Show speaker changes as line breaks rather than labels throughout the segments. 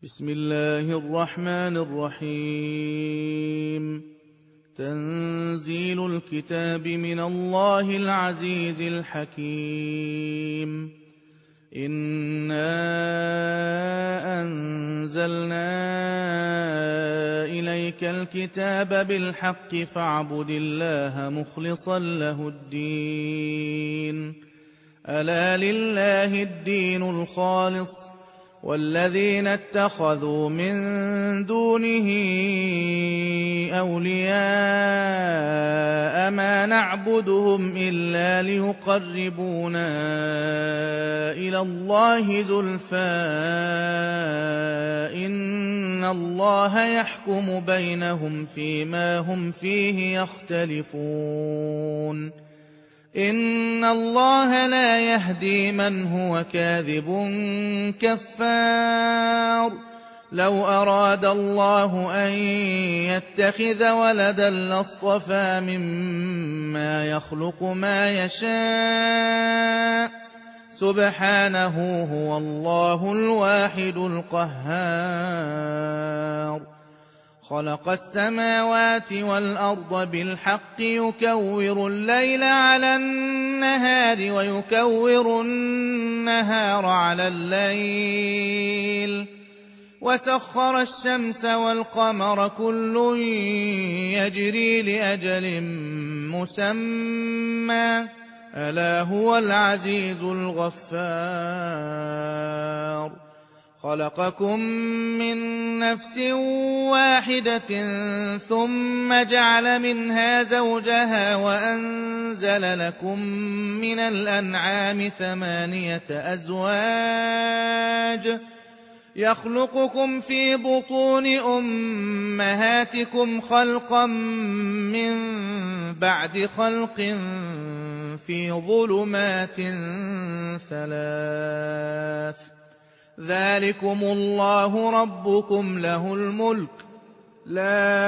بسم الله الرحمن الرحيم. تنزيل الكتاب من الله العزيز الحكيم. إنا أنزلنا إليك الكتاب بالحق فاعبد الله مخلصا له الدين. ألا لله الدين الخالص والذين اتخذوا من دونه أولياء ما نعبدهم إلا ليقربونا إلى الله زلفى إن الله يحكم بينهم فيما هم فيه يختلفون. إن الله لا يهدي من هو كاذب كفار. لو أراد الله أن يتخذ ولدا لاصطفى مما يخلق ما يشاء سبحانه هو الله الواحد القهار. خلق السماوات والأرض بالحق يكور الليل على النهار ويكور النهار على الليل وسخر الشمس والقمر كل يجري لأجل مسمى ألا هو العزيز الغفار. خلقكم من نفس واحدة ثم جعل منها زوجها وأنزل لكم من الأنعام 8 أزواج يخلقكم في بطون أمهاتكم خلقا من بعد خلق في ظلمات 3. ذلكم الله ربكم له الملك لا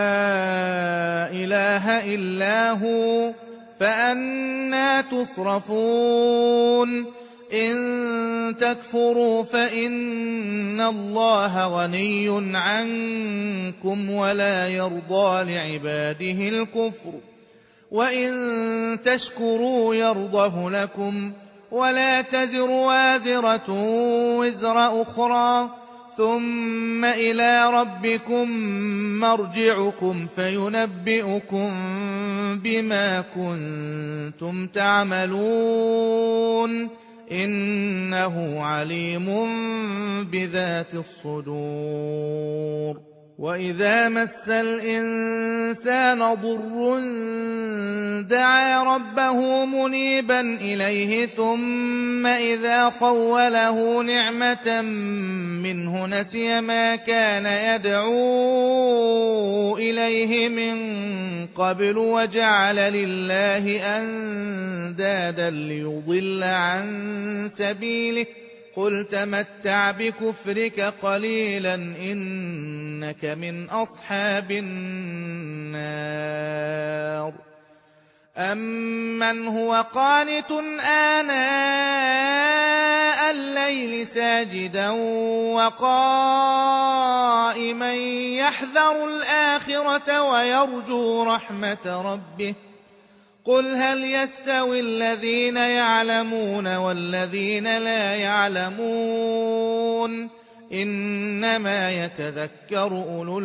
إله إلا هو فأنى تصرفون. إن تكفروا فإن الله غني عنكم ولا يرضى لعباده الكفر وإن تشكروا يرضه لكم ولا تزر وازرة وزر أخرى ثم إلى ربكم مرجعكم فينبئكم بما كنتم تعملون إنه عليم بذات الصدور. وإذا مس الإنسان ضر دعا ربه منيبا إليه ثم إذا خوله نعمة منه نسي ما كان يدعو إليه من قبل وجعل لله أندادا ليضل عن سبيله قل تمتع بكفرك قليلا إنك من أصحاب النار. أمن هو قانت آناء الليل ساجدا وقائما يحذر الآخرة ويرجو رحمة ربه قل هل يستوي الذين يعلمون والذين لا يعلمون إنما يتذكر أولو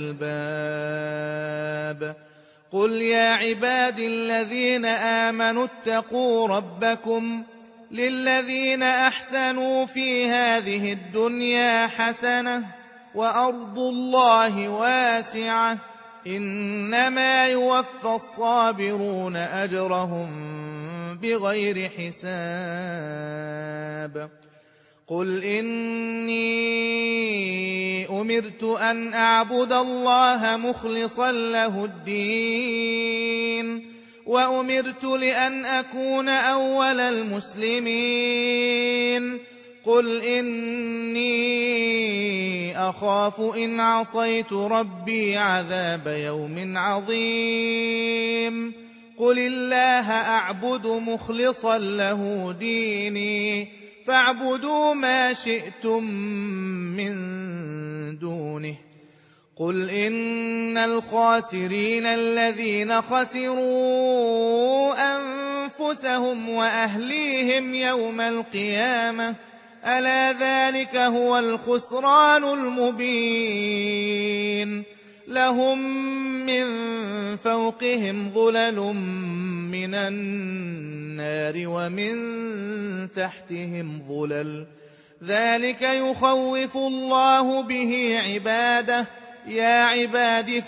الألباب. قل يا عباد الذين آمنوا اتقوا ربكم للذين أحسنوا في هذه الدنيا حسنة وأرض الله واسعة إنما يوفى الصابرون أجرهم بغير حساب. قل إني أمرت أن أعبد الله مخلصا له الدين وأمرت لأن أكون أول المسلمين. قل إني أخاف إن عصيت ربي عذاب يوم عظيم. قل الله أعبد مخلصا له ديني فاعبدوا ما شئتم من دونه قل إن الخاسرين الذين خسروا أنفسهم وأهليهم يوم القيامة ألا ذلك هو الخسران المبين لهم من فوقهم ظلل من النار ومن تحتهم ظلل ذلك يخوف الله به عباده يا عباد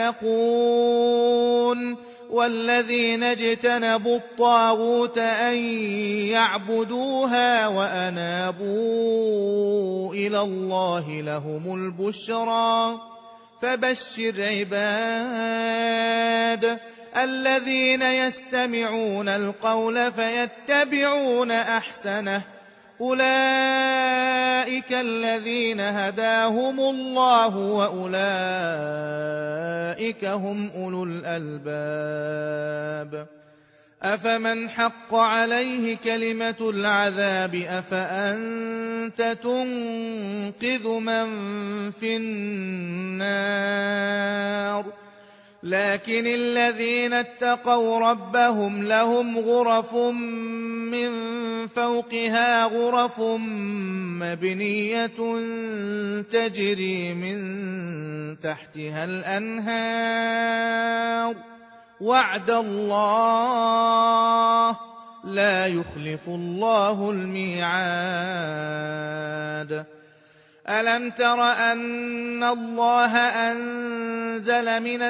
فاتقون والذين اجتنبوا الطاغوت أن يعبدوها وأنابوا إلى الله لهم البشرى فبشر عباد الذين يستمعون القول فيتبعون أحسنه أولئك الذين هداهم الله وأولئك هم أولو الألباب أفمن حق عليه كلمة العذاب أفأنت تنقذ من في النار لكن الذين اتقوا ربهم لهم غرف من فوقها غرف مبنية تجري من تحتها الأنهار وعد الله لا يخلف الله الميعاد ألم تر أن الله أنزل من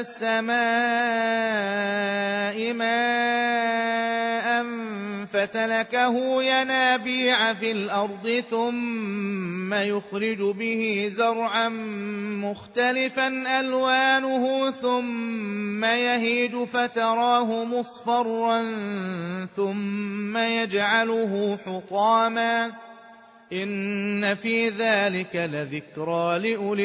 السماء ماء فسلكه ينابيع في الأرض ثم يخرج به زرعا مختلفا ألوانه ثم يهيج فتراه مصفرا ثم يجعله حطاما إن في ذلك لذكرى لأولي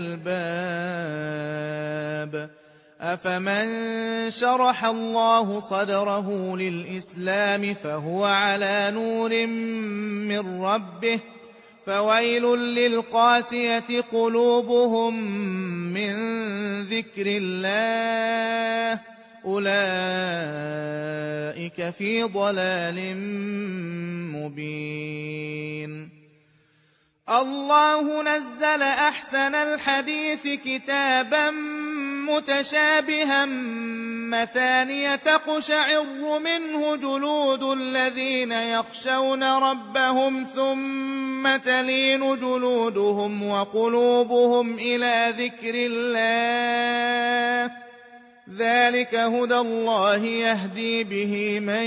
الألباب أفمن شرح الله صدره للإسلام فهو على نور من ربه فويل للقاسية قلوبهم من ذكر الله أولئك في ضلال مبين الله نزل أحسن الحديث كتابا متشابها مثانية تقشعر منه جلود الذين يخشون ربهم ثم تلين جلودهم وقلوبهم إلى ذكر الله ذلك هدى الله يهدي به من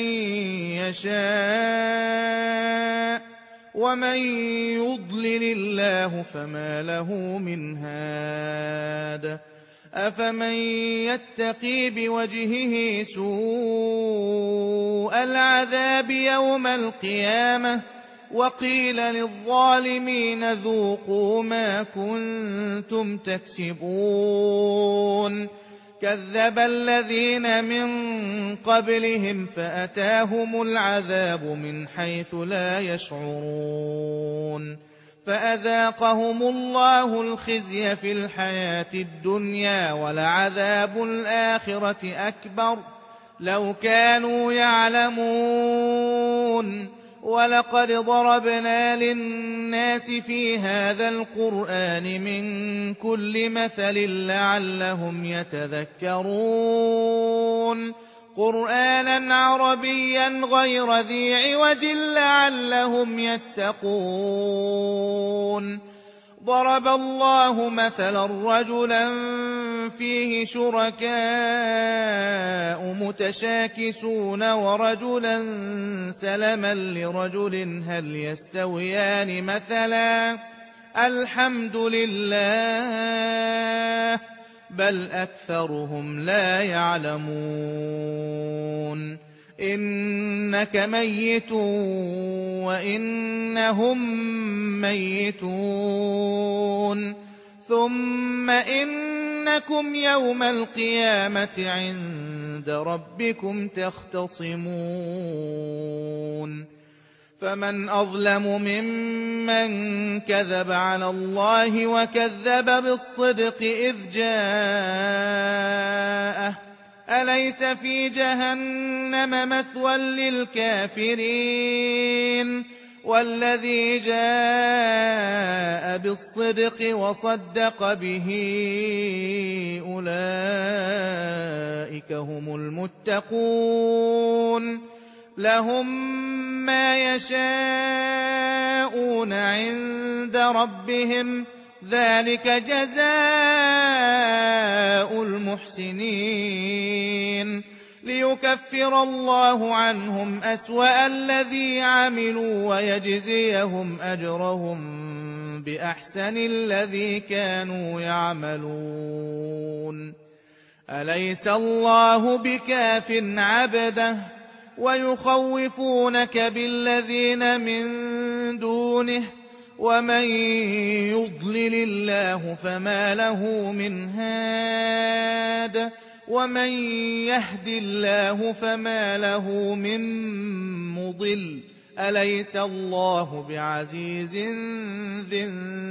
يشاء ومن يضلل الله فما له من هاد أفمن يتقي بوجهه سوء العذاب يوم القيامة وقيل للظالمين ذوقوا ما كنتم تكسبون كذب الذين من قبلهم فأتاهم العذاب من حيث لا يشعرون فأذاقهم الله الخزي في الحياة الدنيا ولعذاب الآخرة أكبر لو كانوا يعلمون ولقد ضربنا للناس في هذا القرآن من كل مثل لعلهم يتذكرون قرآنا عربيا غير ذي عوج لعلهم يتقون ضرب الله مثلا رجلا فيه شركاء متشاكسون ورجلا سلما لرجل هل يستويان مثلا الحمد لله بل أكثرهم لا يعلمون إنك ميت وإنهم ميتون ثم إنكم يوم القيامة عند ربكم تختصمون فمن أظلم ممن كذب على الله وكذب بالصدق إذ جاءه أليس في جهنم مثوى للكافرين والذي جاء بالصدق وصدق به أولئك هم المتقون لهم ما يشاءون عند ربهم ذلك جزاء المحسنين ليكفر الله عنهم أسوأ الذي عملوا ويجزيهم أجرهم بأحسن الذي كانوا يعملون أليس الله بكاف عبده ويخوفونك بالذين من دونه ومن يضلل الله فما له من هاد ومن يهد الله فما له من مضل أليس الله بعزيز ذي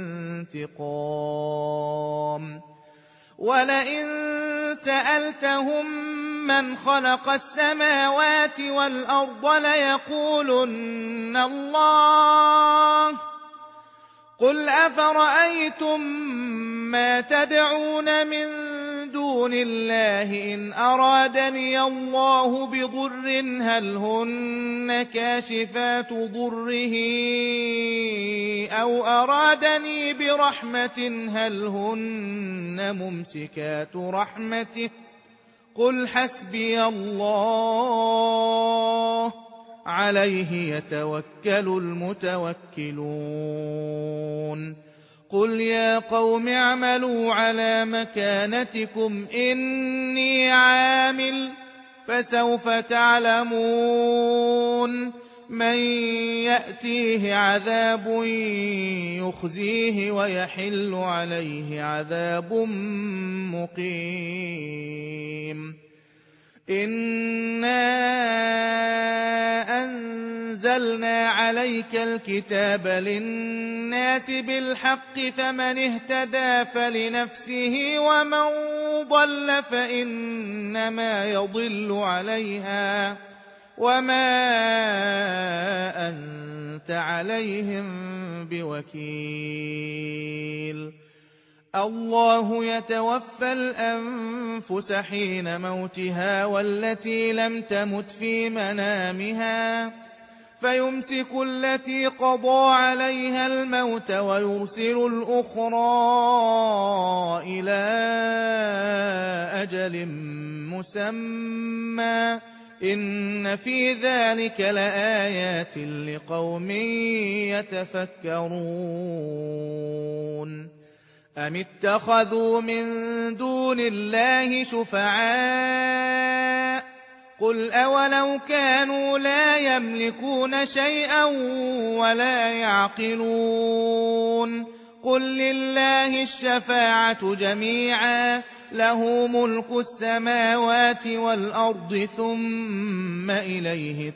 انتقام ولئن سألتهم من خلق السماوات والأرض ليقولن الله قل أفرأيتم ما تدعون من دون الله إن أرادني الله بضر هل هن كاشفات ضره أو أرادني برحمة هل هن ممسكات رحمته قل حسبي الله عليه يتوكل المتوكلون قل يا قوم اعملوا على مكانتكم إني عامل فسوف تعلمون من يأتيه عذاب يخزيه ويحل عليه عذاب مقيم إنا أنزلنا عليك الكتاب للناس بالحق فمن اهتدى فلنفسه ومن ضل فإنما يضل عليها وما أنت عليهم بوكيل الله يتوفى الأنفس حين موتها والتي لم تمت في منامها فيمسك التي قضى عليها الموت ويرسل الأخرى إلى أجل مسمى إن في ذلك لآيات لقوم يتفكرون أم اتخذوا من دون الله شفعاء قل أولو كانوا لا يملكون شيئا ولا يعقلون قل لله الشفاعة جميعا له ملك السماوات والأرض ثم إليه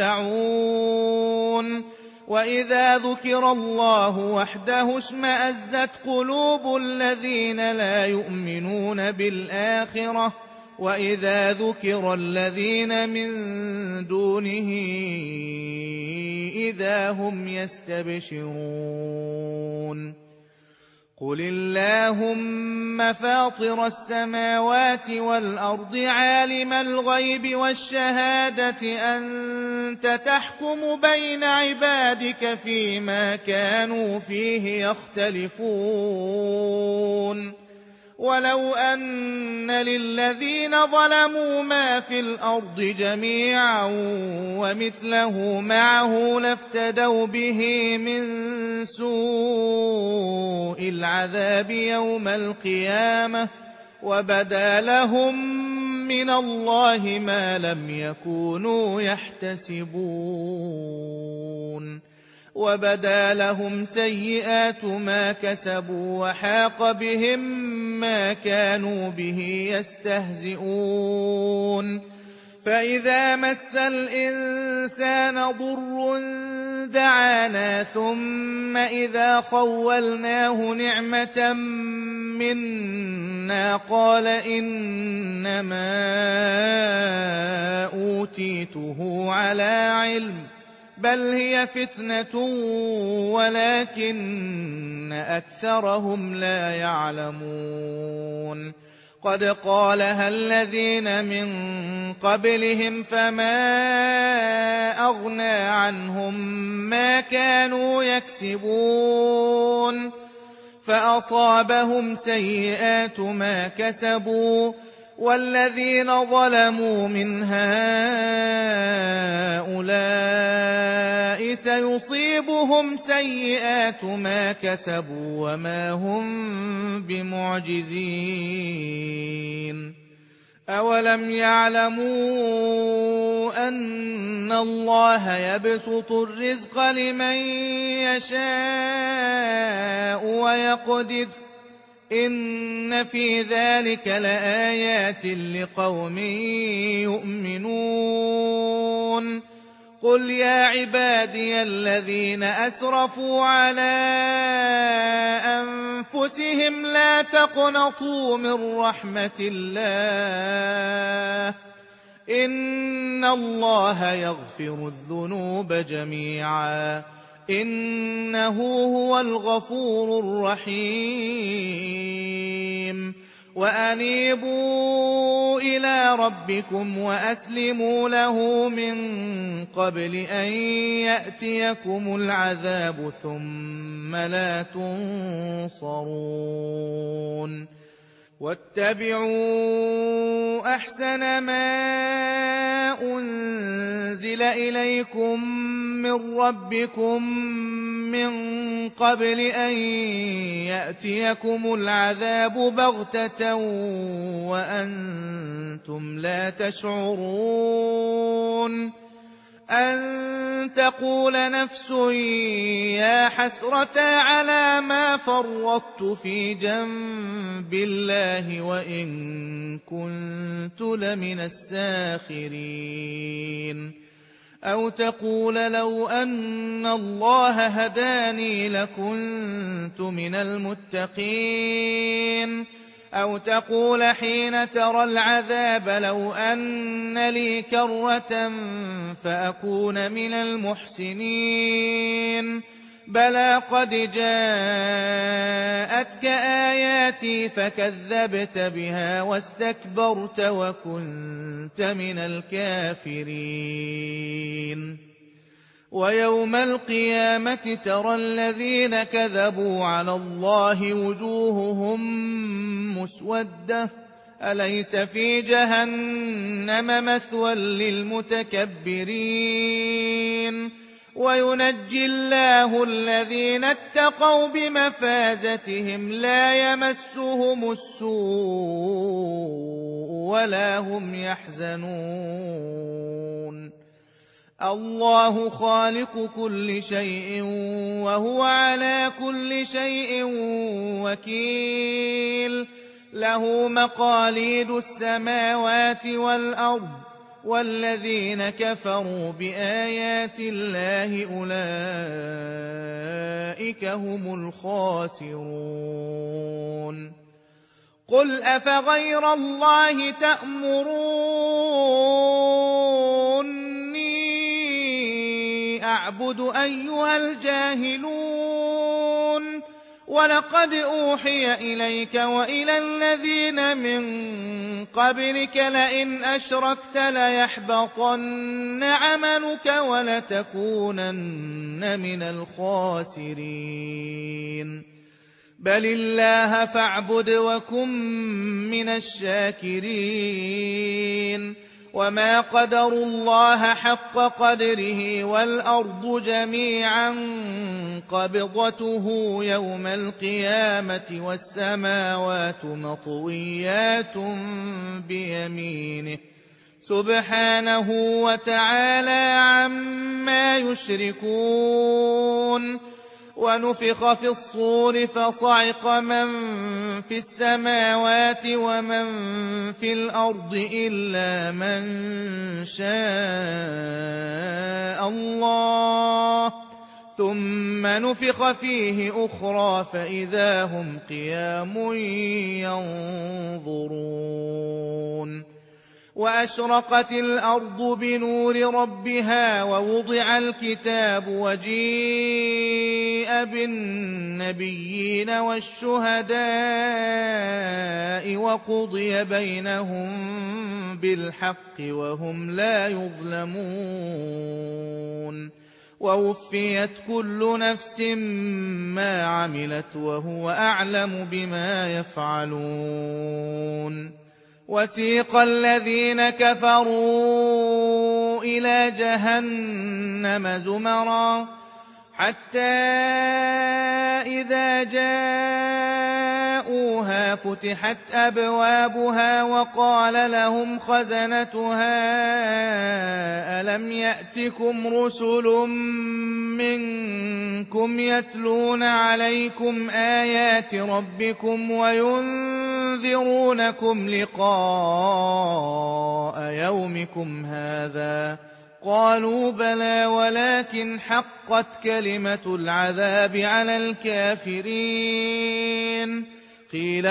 ترجعون وإذا ذكر الله وحده اشمأزت قلوب الذين لا يؤمنون بالآخرة وإذا ذكر الذين من دونه إذا هم يستبشرون قل اللهم فاطر السماوات والأرض عالم الغيب والشهادة أنت تحكم بين عبادك فيما كانوا فيه يختلفون ولو أن للذين ظلموا ما في الأرض جميعا ومثله معه لافتدوا به من سوء العذاب يوم القيامة وبدا لهم من الله ما لم يكونوا يحتسبون وبدا لهم سيئات ما كسبوا وحاق بهم ما كانوا به يستهزئون فإذا مس الإنسان ضر دعانا ثم إذا خولناه نعمة منا قال إنما أوتيته على علم بل هي فتنة ولكن أكثرهم لا يعلمون قد قالها الذين من قبلهم فما أغنى عنهم ما كانوا يكسبون فأصابهم سيئات ما كسبوا والذين ظلموا من هؤلاء سيصيبهم سيئات ما كسبوا وما هم بمعجزين أولم يعلموا أن الله يبسط الرزق لمن يشاء ويقدر إن في ذلك لآيات لقوم يؤمنون قل يا عبادي الذين أسرفوا على أنفسهم لا تقنطوا من رحمة الله إن الله يغفر الذنوب جميعا إنه هو الغفور الرحيم وأنيبوا إلى ربكم وأسلموا له من قبل أن يأتيكم العذاب ثم لا تنصرون واتبعوا أحسن ما أنزل إليكم من ربكم من قبل أن يأتيكم العذاب بغتة وأنتم لا تشعرون أن تقول نفس يا حسرة على ما فرطت في جنب الله وإن كنت لمن الساخرين أو تقول لو أن الله هداني لكنت من المتقين أو تقول حين ترى العذاب لو أن لي كرة فأكون من المحسنين بلى قد جاءتك آياتي فكذبت بها واستكبرت وكنت من الكافرين ويوم القيامة ترى الذين كذبوا على الله وجوههم مسودة أليس في جهنم مثوى للمتكبرين وينجي الله الذين اتقوا بمفازتهم لا يمسهم السوء ولا هم يحزنون الله خالق كل شيء وهو على كل شيء وكيل له مقاليد السماوات والأرض والذين كفروا بآيات الله أولئك هم الخاسرون قل أفغير الله تأمروني أعبد أيها الجاهلون ولقد أوحي إليك وإلى الذين من قبلك لئن أشركت ليحبطن عملك ولتكونن من الخاسرين بل الله فاعبد وكن من الشاكرين وما قدروا الله حق قدره والأرض جميعا قبضته يوم القيامة والسماوات مطويات بيمينه سبحانه وتعالى عما يشركون ونفخ في الصور فصعق من في السماوات ومن في الأرض إلا من شاء الله ثم نفخ فيه أخرى فإذا هم قيام ينظرون وأشرقت الأرض بنور ربها ووضع الكتاب وجيء بالنبيين والشهداء وقضي بينهم بالحق وهم لا يظلمون ووفيت كل نفس ما عملت وهو أعلم بما يفعلون وسيق الذين كفروا إلى جهنم زمرا حتى إذا جاءوها فتحت أبوابها وقال لهم خزنتها ألم يأتكم رسل منكم يتلون عليكم آيات ربكم وينذرونكم لقاء يومكم هذا قالوا بلى ولكن حقت كلمة العذاب على الكافرين قيل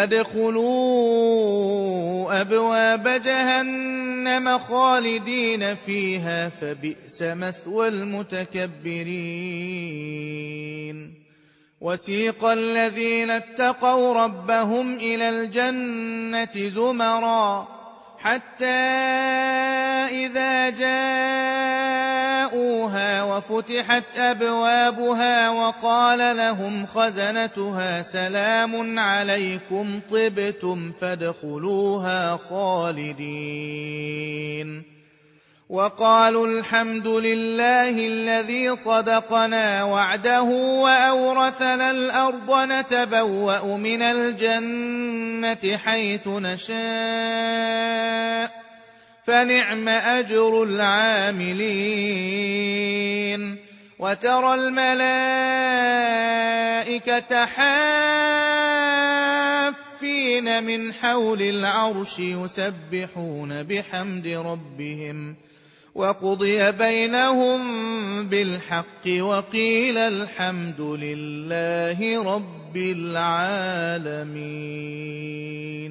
ادخلوا أبواب جهنم خالدين فيها فبئس مثوى المتكبرين وسيق الذين اتقوا ربهم إلى الجنة زمرا حتى إذا جاءوها وفتحت أبوابها وقال لهم خزنتها سلام عليكم طبتم فادخلوها خالدين وقالوا الحمد لله الذي صدقنا وعده وأورثنا الأرض نتبوأ من الجنة حيث نشاء فنعم أجر العاملين وترى الملائكة حافين من حول العرش يسبحون بحمد ربهم وقضي بينهم بالحق وقيل الحمد لله رب العالمين